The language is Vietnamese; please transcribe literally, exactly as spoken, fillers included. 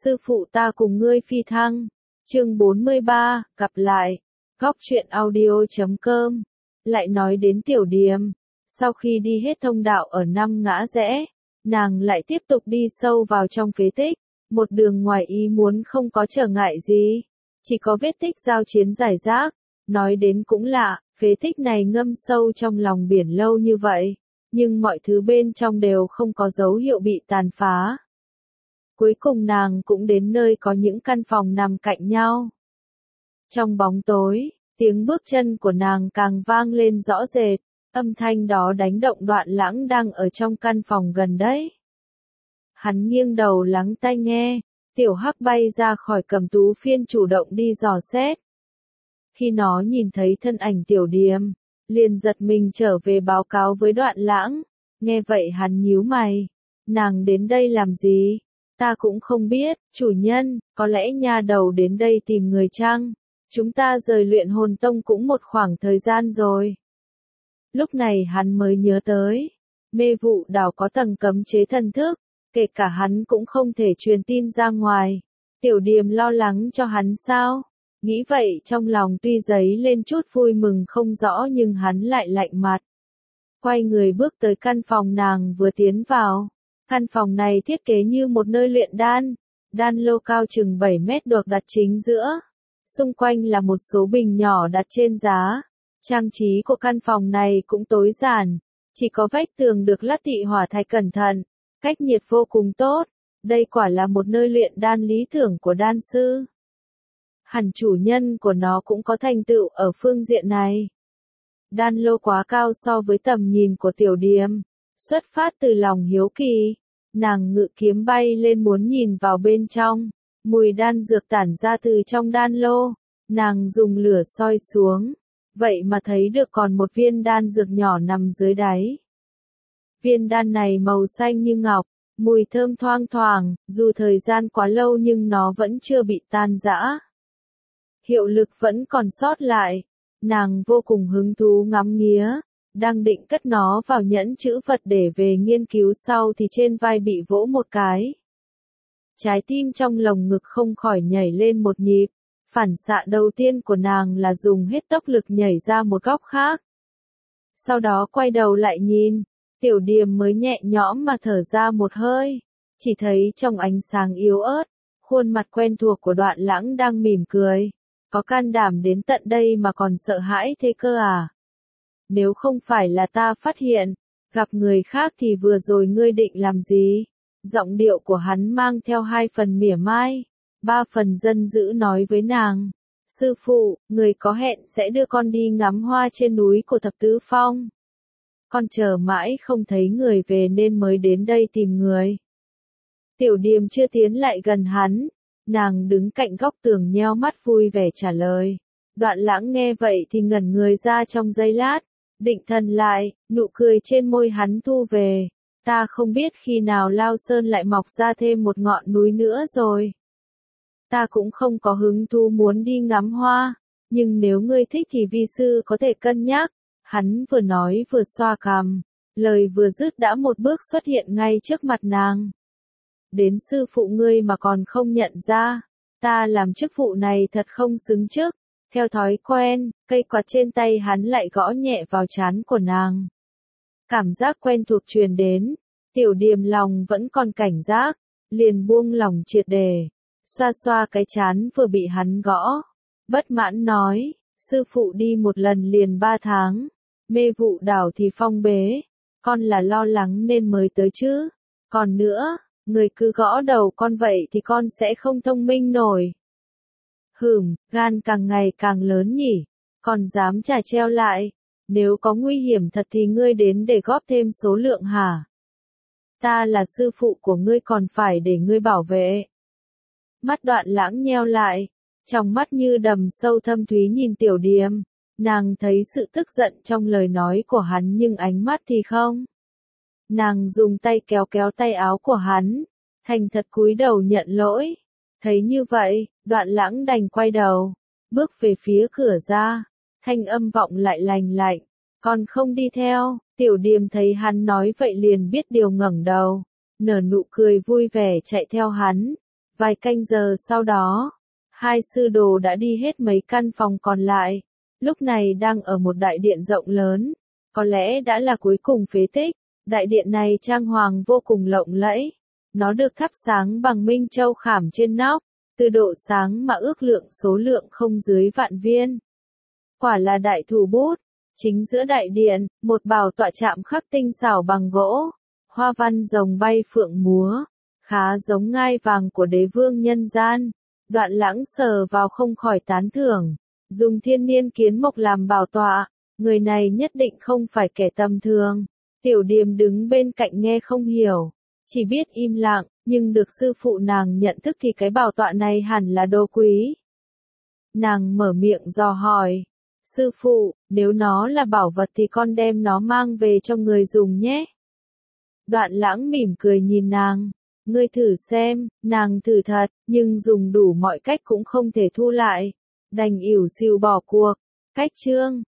sư phụ ta cùng ngươi phi thăng. Chương bốn mươi ba, gặp lại. Góc truyện audio chấm com. Lại nói đến Tiểu Điềm, sau khi đi hết thông đạo ở năm ngã rẽ, nàng lại tiếp tục đi sâu vào trong phế tích, một đường ngoài ý muốn không có trở ngại gì, chỉ có vết tích giao chiến rải rác. Nói đến cũng lạ, phế tích này ngâm sâu trong lòng biển lâu như vậy, nhưng mọi thứ bên trong đều không có dấu hiệu bị tàn phá. Cuối cùng nàng cũng đến nơi có những căn phòng nằm cạnh nhau. Trong bóng tối, tiếng bước chân của nàng càng vang lên rõ rệt, âm thanh đó đánh động Đoạn Lãng đang ở trong căn phòng gần đấy. Hắn nghiêng đầu lắng tai nghe, Tiểu Hắc bay ra khỏi Cẩm Tú Phiên chủ động đi dò xét. Khi nó nhìn thấy thân ảnh Tiểu Điềm, liền giật mình trở về báo cáo với Đoạn Lãng. Nghe vậy hắn nhíu mày, nàng đến đây làm gì? Ta cũng không biết, chủ nhân, có lẽ nha đầu đến đây tìm người chăng? Chúng ta rời Luyện Hồn Tông cũng một khoảng thời gian rồi. Lúc này hắn mới nhớ tới, Mê Vụ Đảo có tầng cấm chế thần thức, kể cả hắn cũng không thể truyền tin ra ngoài. Tiểu Điềm lo lắng cho hắn sao? Nghĩ vậy trong lòng tuy dấy lên chút vui mừng không rõ nhưng hắn lại lạnh mặt. Quay người bước tới căn phòng nàng vừa tiến vào. Căn phòng này thiết kế như một nơi luyện đan, đan lô cao chừng bảy mét được đặt chính giữa. Xung quanh là một số bình nhỏ đặt trên giá. Trang trí của căn phòng này cũng tối giản, chỉ có vách tường được lát tị hỏa thạch cẩn thận, cách nhiệt vô cùng tốt. Đây quả là một nơi luyện đan lý tưởng của đan sư. Hẳn chủ nhân của nó cũng có thành tựu ở phương diện này. Đan lô quá cao so với tầm nhìn của Tiểu Điềm. Xuất phát từ lòng hiếu kỳ, nàng ngự kiếm bay lên muốn nhìn vào bên trong. Mùi đan dược tản ra từ trong đan lô, nàng dùng lửa soi xuống, vậy mà thấy được còn một viên đan dược nhỏ nằm dưới đáy. Viên đan này màu xanh như ngọc, mùi thơm thoang thoảng, dù thời gian quá lâu nhưng nó vẫn chưa bị tan rã. Hiệu lực vẫn còn sót lại, nàng vô cùng hứng thú ngắm nghía. Đang định cất nó vào nhẫn chữ vật để về nghiên cứu sau thì trên vai bị vỗ một cái. Trái tim trong lồng ngực không khỏi nhảy lên một nhịp, phản xạ đầu tiên của nàng là dùng hết tốc lực nhảy ra một góc khác. Sau đó quay đầu lại nhìn, Tiểu Điềm mới nhẹ nhõm mà thở ra một hơi, chỉ thấy trong ánh sáng yếu ớt, khuôn mặt quen thuộc của Đoạn Lãng đang mỉm cười. Có can đảm đến tận đây mà còn sợ hãi thế cơ à? Nếu không phải là ta phát hiện, gặp người khác thì vừa rồi ngươi định làm gì? Giọng điệu của hắn mang theo hai phần mỉa mai, ba phần dân dữ nói với nàng. Sư phụ, người có hẹn sẽ đưa con đi ngắm hoa trên núi của Thập Tứ Phong. Con chờ mãi không thấy người về nên mới đến đây tìm người. Tiểu Điềm chưa tiến lại gần hắn, nàng đứng cạnh góc tường nheo mắt vui vẻ trả lời. Đoạn Lãng nghe vậy thì ngẩn người ra trong giây lát. Định thần lại, nụ cười trên môi hắn thu về. Ta không biết khi nào Lao Sơn lại mọc ra thêm một ngọn núi nữa rồi. Ta cũng không có hứng thú muốn đi ngắm hoa, nhưng nếu ngươi thích thì vi sư có thể cân nhắc. Hắn vừa nói vừa xoa cằm, lời vừa dứt đã một bước xuất hiện ngay trước mặt nàng. Đến sư phụ ngươi mà còn không nhận ra, ta làm chức vụ này thật không xứng chức. Theo thói quen, cây quạt trên tay hắn lại gõ nhẹ vào trán của nàng. Cảm giác quen thuộc truyền đến, Tiểu Điềm lòng vẫn còn cảnh giác, liền buông lòng triệt để, xoa xoa cái trán vừa bị hắn gõ. Bất mãn nói, sư phụ đi một lần liền ba tháng, Mê Vụ Đảo thì phong bế, con là lo lắng nên mới tới chứ. Còn nữa, người cứ gõ đầu con vậy thì con sẽ không thông minh nổi. Hừm, gan càng ngày càng lớn nhỉ, còn dám chà treo lại, nếu có nguy hiểm thật thì ngươi đến để góp thêm số lượng hả? Ta là sư phụ của ngươi còn phải để ngươi bảo vệ. Mắt Đoạn Lãng nheo lại, trong mắt như đầm sâu thâm thúy nhìn Tiểu Điềm, nàng thấy sự tức giận trong lời nói của hắn nhưng ánh mắt thì không. Nàng dùng tay kéo kéo tay áo của hắn, thành thật cúi đầu nhận lỗi. Thấy như vậy, Đoạn Lãng đành quay đầu, bước về phía cửa ra, thanh âm vọng lại lành lạnh, còn không đi theo. Tiểu Điềm thấy hắn nói vậy liền biết điều ngẩng đầu, nở nụ cười vui vẻ chạy theo hắn, Vài canh giờ sau đó, hai sư đồ đã đi hết mấy căn phòng còn lại, lúc này đang ở một đại điện rộng lớn, có lẽ đã là cuối cùng phế tích. Đại điện này trang hoàng vô cùng lộng lẫy, nó được thắp sáng bằng minh châu khảm trên nóc, từ độ sáng mà ước lượng số lượng không dưới vạn viên. Quả là đại thủ bút. Chính giữa đại điện, một bảo tọa chạm khắc tinh xảo bằng gỗ, hoa văn rồng bay phượng múa, khá giống ngai vàng của đế vương nhân gian. Đoạn Lãng sờ vào không khỏi tán thưởng, dùng thiên niên kiến mộc làm bảo tọa, người này nhất định không phải kẻ tầm thường. Tiểu Điềm đứng bên cạnh nghe không hiểu, chỉ biết im lặng, nhưng được sư phụ nàng nhận thức thì cái bảo tọa này hẳn là đồ quý. Nàng mở miệng dò hỏi, sư phụ, nếu nó là bảo vật thì con đem nó mang về cho người dùng nhé. Đoạn Lãng mỉm cười nhìn nàng, ngươi thử xem. Nàng thử thật, nhưng dùng đủ mọi cách cũng không thể thu lại, đành ỉu xìu bỏ cuộc. Cách chương